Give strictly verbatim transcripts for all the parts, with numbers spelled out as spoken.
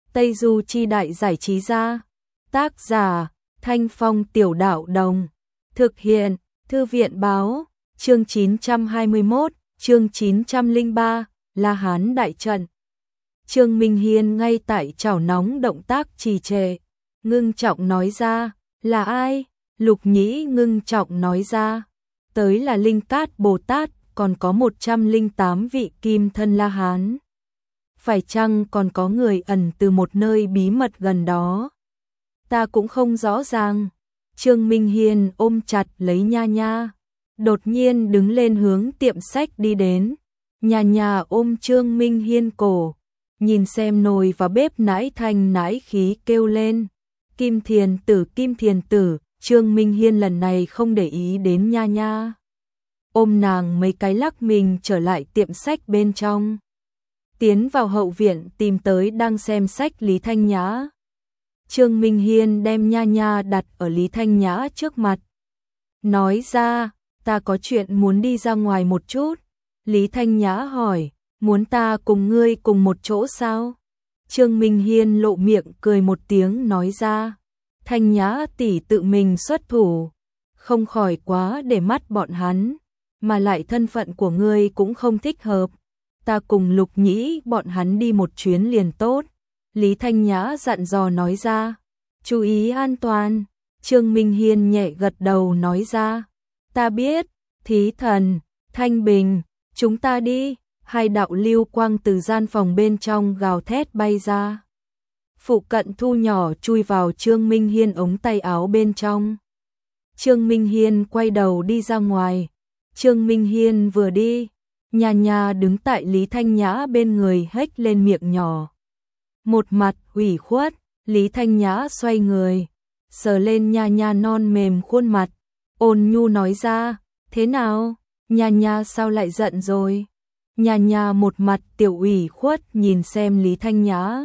Tây Du Chi Đại Giải Trí Gia. Tác giả Thanh Phong Tiểu Đạo Đồng. Thực hiện Thư viện Báo. Chương chín trăm hai mươi mốt, chương chín trăm lẻ ba, La Hán Đại Trận. Trương Minh Hiên ngay tại chảo nóng động tác trì trệ, ngưng trọng nói ra, là ai? Lục Nhĩ ngưng trọng nói ra, tới là Linh Cát Bồ Tát, còn có một trăm lẻ tám vị kim thân La Hán. Phải chăng còn có người ẩn từ một nơi bí mật gần đó? Ta cũng không rõ ràng. Trương Minh Hiên ôm chặt lấy Nha Nha, đột nhiên đứng lên hướng tiệm sách đi đến. Nha Nha ôm Trương Minh Hiên cổ, nhìn xem nồi và bếp nãi thanh nãi khí kêu lên. Kim Thiền Tử, Kim Thiền Tử. Trương Minh Hiên lần này không để ý đến Nha Nha, ôm nàng mấy cái lắc mình trở lại tiệm sách bên trong. Tiến vào hậu viện tìm tới đang xem sách Lý Thanh Nhã. Trương Minh Hiên đem Nha Nha đặt ở Lý Thanh Nhã trước mặt, nói ra, ta có chuyện muốn đi ra ngoài một chút. Lý Thanh Nhã hỏi, muốn ta cùng ngươi cùng một chỗ sao? Trương Minh Hiên lộ miệng cười một tiếng nói ra, Thanh Nhã tỷ tự mình xuất thủ, không khỏi quá để mắt bọn hắn, mà lại thân phận của ngươi cũng không thích hợp. Ta cùng Lục Nhĩ bọn hắn đi một chuyến liền tốt. Lý Thanh Nhã dặn dò nói ra, chú ý an toàn. Trương Minh Hiên nhẹ gật đầu nói ra, ta biết. Thí Thần, Thanh Bình, chúng ta đi. Hai đạo lưu quang từ gian phòng bên trong gào thét bay ra. Phụ Cận thu nhỏ chui vào Trương Minh Hiên ống tay áo bên trong. Trương Minh Hiên quay đầu đi ra ngoài. Trương Minh Hiên vừa đi, Nha Nha đứng tại Lý Thanh Nhã bên người hếch lên miệng nhỏ. Một mặt ủy khuất, Lý Thanh Nhã xoay người, sờ lên Nha Nha non mềm khuôn mặt, ôn nhu nói ra, thế nào? Nha Nha sao lại giận rồi? Nha Nha một mặt tiểu ủy khuất nhìn xem Lý Thanh Nhã,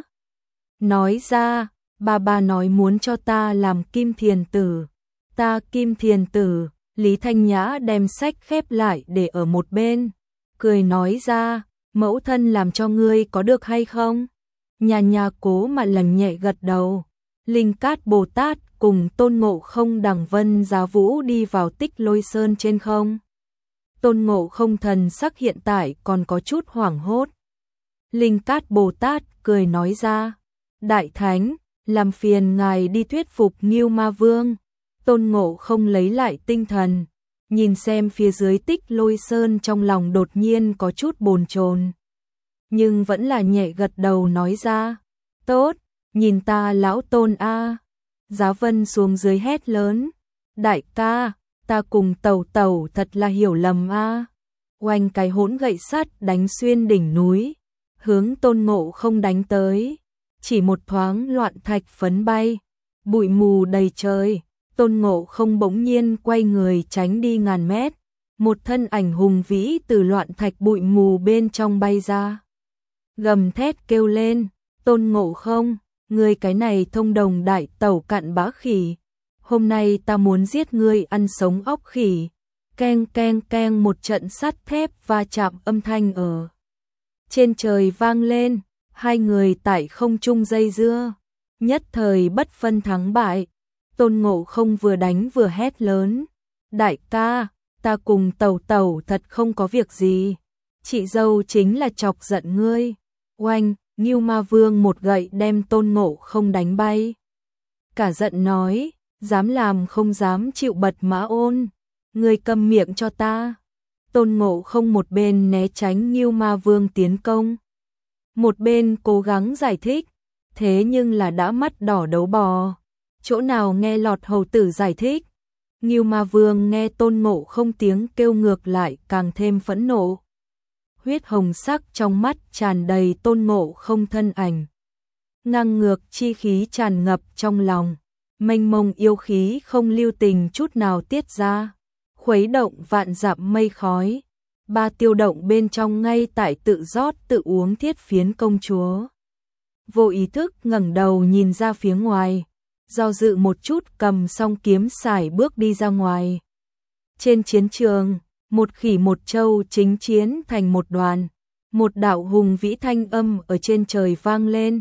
nói ra, bà bà nói muốn cho ta làm Kim Thiền Tử. Ta Kim Thiền Tử? Lý Thanh Nhã đem sách khép lại để ở một bên, cười nói ra, mẫu thân làm cho ngươi có được hay không? Nha Nha cố mà lần nhẹ gật đầu. Linh Cát Bồ Tát cùng Tôn Ngộ Không đằng vân giá vũ đi vào Tích Lôi Sơn trên không. Tôn Ngộ Không thần sắc hiện tại còn có chút hoảng hốt. Linh Cát Bồ Tát cười nói ra, Đại Thánh, làm phiền ngài đi thuyết phục Ngưu Ma Vương. Tôn Ngộ Không lấy lại tinh thần, nhìn xem phía dưới Tích Lôi Sơn trong lòng đột nhiên có chút bồn chồn, nhưng vẫn là nhẹ gật đầu nói ra, tốt, nhìn ta lão Tôn a. Giá Vân xuống dưới hét lớn, đại ca, ta cùng Tẩu Tẩu thật là hiểu lầm a. Oanh cái hỗn gậy sắt đánh xuyên đỉnh núi, hướng Tôn Ngộ Không đánh tới, chỉ một thoáng loạn thạch phấn bay, bụi mù đầy trời. Tôn Ngộ Không bỗng nhiên quay người tránh đi ngàn mét, một thân ảnh hùng vĩ từ loạn thạch bụi mù bên trong bay ra, gầm thét kêu lên, Tôn Ngộ Không, ngươi cái này thông đồng đại tẩu cặn bã khỉ, hôm nay ta muốn giết ngươi ăn sống óc khỉ. Keng keng keng, một trận sắt thép va chạm âm thanh ở trên trời vang lên, hai người tại không trung dây dưa, nhất thời bất phân thắng bại. Tôn Ngộ Không vừa đánh vừa hét lớn, đại ca, ta cùng Tẩu Tẩu thật không có việc gì, chị dâu chính là chọc giận ngươi. Oanh, Ngưu Ma Vương một gậy đem Tôn Ngộ Không đánh bay, cả giận nói, dám làm không dám chịu bật mã ôn, ngươi câm miệng cho ta. Tôn Ngộ Không một bên né tránh Ngưu Ma Vương tiến công, một bên cố gắng giải thích, thế nhưng là đã mắt đỏ đấu bò, chỗ nào nghe lọt hầu tử giải thích. Ngưu Ma Vương nghe Tôn Ngộ Không tiếng kêu ngược lại càng thêm phẫn nộ. Huyết hồng sắc trong mắt tràn đầy Tôn Ngộ Không thân ảnh. Ngang ngược chi khí tràn ngập trong lòng, mênh mông yêu khí không lưu tình chút nào tiết ra, khuấy động vạn dặm mây khói. Ba tiêu động bên trong ngay tại tự rót tự uống thiết phiến công chúa. Vô ý thức ngẩng đầu nhìn ra phía ngoài, do dự một chút cầm song kiếm sải bước đi ra ngoài. Trên chiến trường, một khỉ một trâu chính chiến thành một đoàn, một đạo hùng vĩ thanh âm ở trên trời vang lên,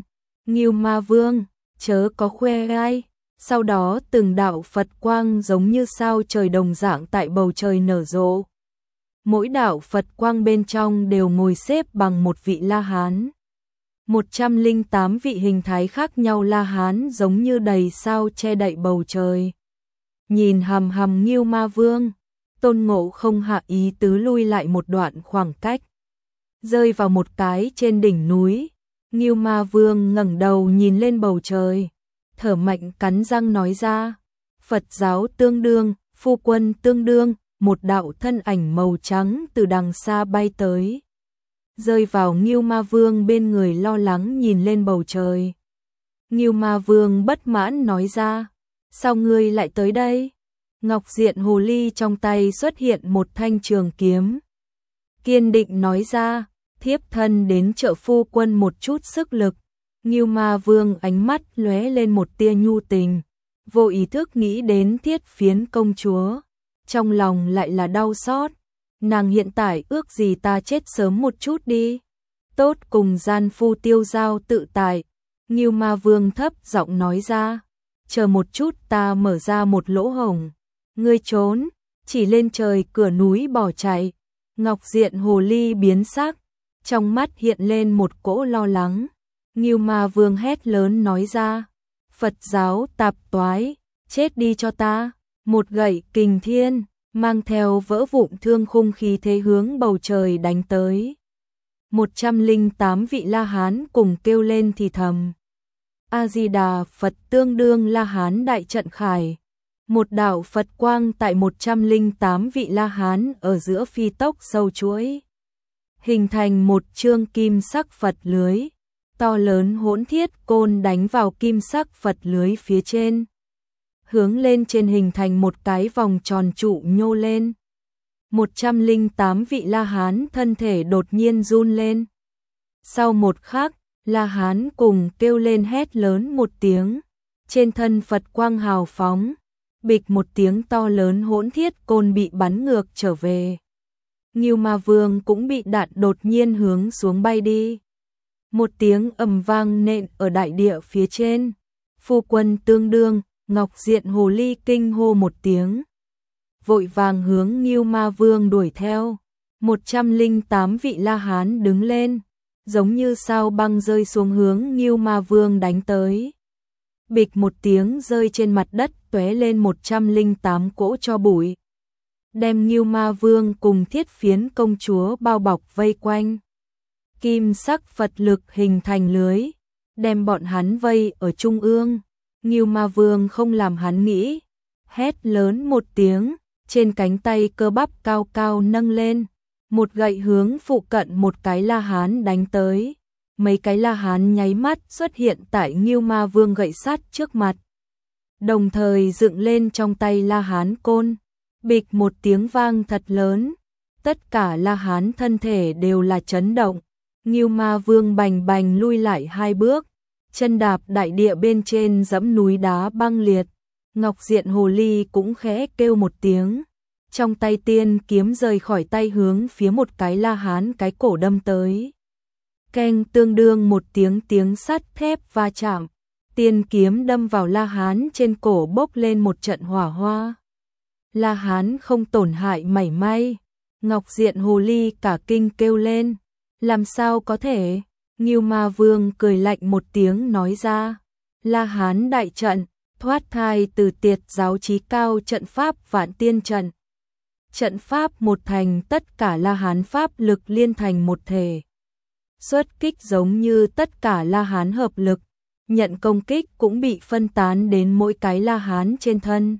Ngưu Ma Vương, chớ có khoe gai. Sau đó từng đạo Phật quang giống như sao trời đồng dạng tại bầu trời nở rộ. Mỗi đạo Phật quang bên trong đều ngồi xếp bằng một vị La Hán. một trăm lẻ tám vị hình thái khác nhau La Hán giống như đầy sao che đậy bầu trời. Nhìn hằm hằm Ngưu Ma Vương, Tôn Ngộ không hạ ý tứ lui lại một đoạn khoảng cách. Rơi vào một cái trên đỉnh núi, Ngưu Ma Vương ngẩng đầu nhìn lên bầu trời, thở mạnh cắn răng nói ra, Phật giáo tương đương, phu quân tương đương, một đạo thân ảnh màu trắng từ đằng xa bay tới. Rơi vào Ngưu Ma Vương bên người lo lắng nhìn lên bầu trời. Ngưu Ma Vương bất mãn nói ra, sao ngươi lại tới đây? Ngọc Diện Hồ Ly trong tay xuất hiện một thanh trường kiếm. Kiên định nói ra, thiếp thân đến trợ phu quân một chút sức lực. Ngưu Ma Vương ánh mắt lóe lên một tia nhu tình, vô ý thức nghĩ đến Thiết Phiến công chúa, trong lòng lại là đau xót. Nàng hiện tại ước gì ta chết sớm một chút đi, tốt cùng gian phu tiêu giao tự tại. Ngưu Ma Vương thấp giọng nói ra, chờ một chút ta mở ra một lỗ hổng, ngươi trốn, chỉ lên trời cửa núi bỏ chạy. Ngọc Diện Hồ Ly biến sắc, trong mắt hiện lên một cỗ lo lắng. Ngưu Ma Vương hét lớn nói ra, Phật giáo tạp toái, chết đi cho ta. Một gậy kình thiên, mang theo vỡ vụn thương khung khí thế hướng bầu trời đánh tới. một trăm lẻ tám vị La Hán cùng kêu lên thì thầm. A-di-đà Phật tương đương La Hán đại trận khải. Một đạo Phật quang tại một trăm lẻ tám vị La Hán ở giữa phi tốc sâu chuỗi, hình thành một chương kim sắc Phật lưới. To lớn hỗn thiết côn đánh vào kim sắc Phật lưới phía trên, hướng lên trên hình thành một cái vòng tròn trụ nhô lên. một trăm lẻ tám vị La Hán thân thể đột nhiên run lên. Sau một khắc, La Hán cùng kêu lên hét lớn một tiếng, trên thân Phật quang hào phóng, bịch một tiếng to lớn hỗn thiết côn bị bắn ngược trở về. Ngưu Ma Vương cũng bị đạn đột nhiên hướng xuống bay đi. Một tiếng ầm vang nện ở đại địa phía trên. Phu quân tương đương, Ngọc Diện Hồ Ly kinh hô một tiếng, vội vàng hướng Ngưu Ma Vương đuổi theo. một trăm lẻ tám vị La Hán đứng lên, giống như sao băng rơi xuống hướng Ngưu Ma Vương đánh tới. Bịch một tiếng rơi trên mặt đất, tóe lên một trăm lẻ tám cỗ tro bụi, đem Ngưu Ma Vương cùng Thiết Phiến công chúa bao bọc vây quanh. Kim sắc Phật lực hình thành lưới, đem bọn hắn vây ở trung ương. Ngưu Ma Vương không làm hắn nghĩ, hét lớn một tiếng, trên cánh tay cơ bắp cao cao nâng lên, một gậy hướng phụ cận một cái La Hán đánh tới. Mấy cái La Hán nháy mắt xuất hiện tại Ngưu Ma Vương gậy sắt trước mặt, đồng thời dựng lên trong tay La Hán côn. Bịch một tiếng vang thật lớn, tất cả La Hán thân thể đều là chấn động. Ngưu Ma Vương bành bành lui lại hai bước, chân đạp đại địa bên trên dẫm núi đá băng liệt. Ngọc Diện Hồ Ly cũng khẽ kêu một tiếng, trong tay tiên kiếm rời khỏi tay hướng phía một cái La Hán cái cổ đâm tới. Keng, tương đương một tiếng tiếng sắt thép va chạm, tiên kiếm đâm vào La Hán trên cổ bốc lên một trận hỏa hoa. La Hán không tổn hại mảy may. Ngọc Diện Hồ Ly cả kinh kêu lên, làm sao có thể? Ngưu Ma Vương cười lạnh một tiếng nói ra, La Hán đại trận, thoát thai từ Tiệt giáo chí cao trận pháp Vạn Tiên trận. Trận pháp một thành, tất cả La Hán pháp lực liên thành một thể. Xuất kích giống như tất cả La Hán hợp lực, nhận công kích cũng bị phân tán đến mỗi cái La Hán trên thân.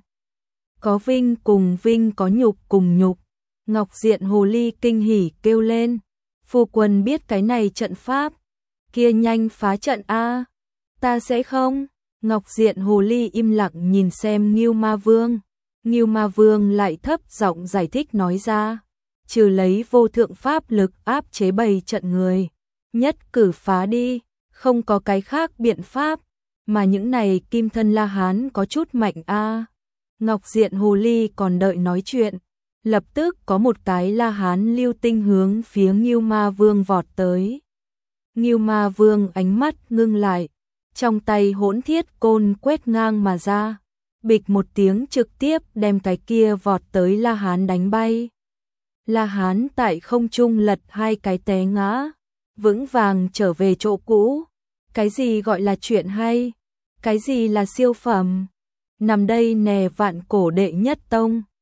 Có vinh cùng vinh, có nhục cùng nhục. Ngọc Diện Hồ Ly kinh hỉ kêu lên, phu quân biết cái này trận pháp, kia nhanh phá trận a. Ta sẽ không. Ngọc Diện Hồ Ly im lặng nhìn xem Ngưu Ma Vương. Ngưu Ma Vương lại thấp giọng giải thích nói ra, trừ lấy vô thượng pháp lực áp chế bầy trận người, nhất cử phá đi, không có cái khác biện pháp, mà những này kim thân La Hán có chút mạnh a. Ngọc Diện Hồ Ly còn đợi nói chuyện, lập tức có một cái La Hán lưu tinh hướng phía Ngưu Ma Vương vọt tới. Ngưu Ma Vương ánh mắt ngưng lại, trong tay hỗn thiết côn quét ngang mà ra, bịch một tiếng trực tiếp đem cái kia vọt tới La Hán đánh bay. La Hán tại không trung lật hai cái té ngã, vững vàng trở về chỗ cũ. Cái gì gọi là chuyện hay? Cái gì là siêu phẩm? Nằm đây nè vạn cổ đệ nhất tông.